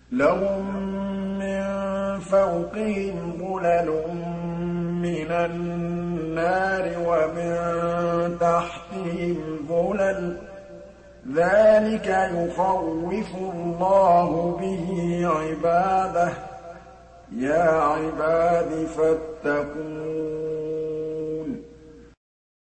لَهُم مِّن فَوْقِهِمْ ظُلَلٌ مِّنَ النَّارِ وَمِن تَحْتِهِمْ ظُلَلٌ ۚ ذَٰلِكَ يُخَوِّفُ اللَّهُ بِهِ عِبَادَهُ ۚ يَا عِبَادِ فَاتَّقُونِ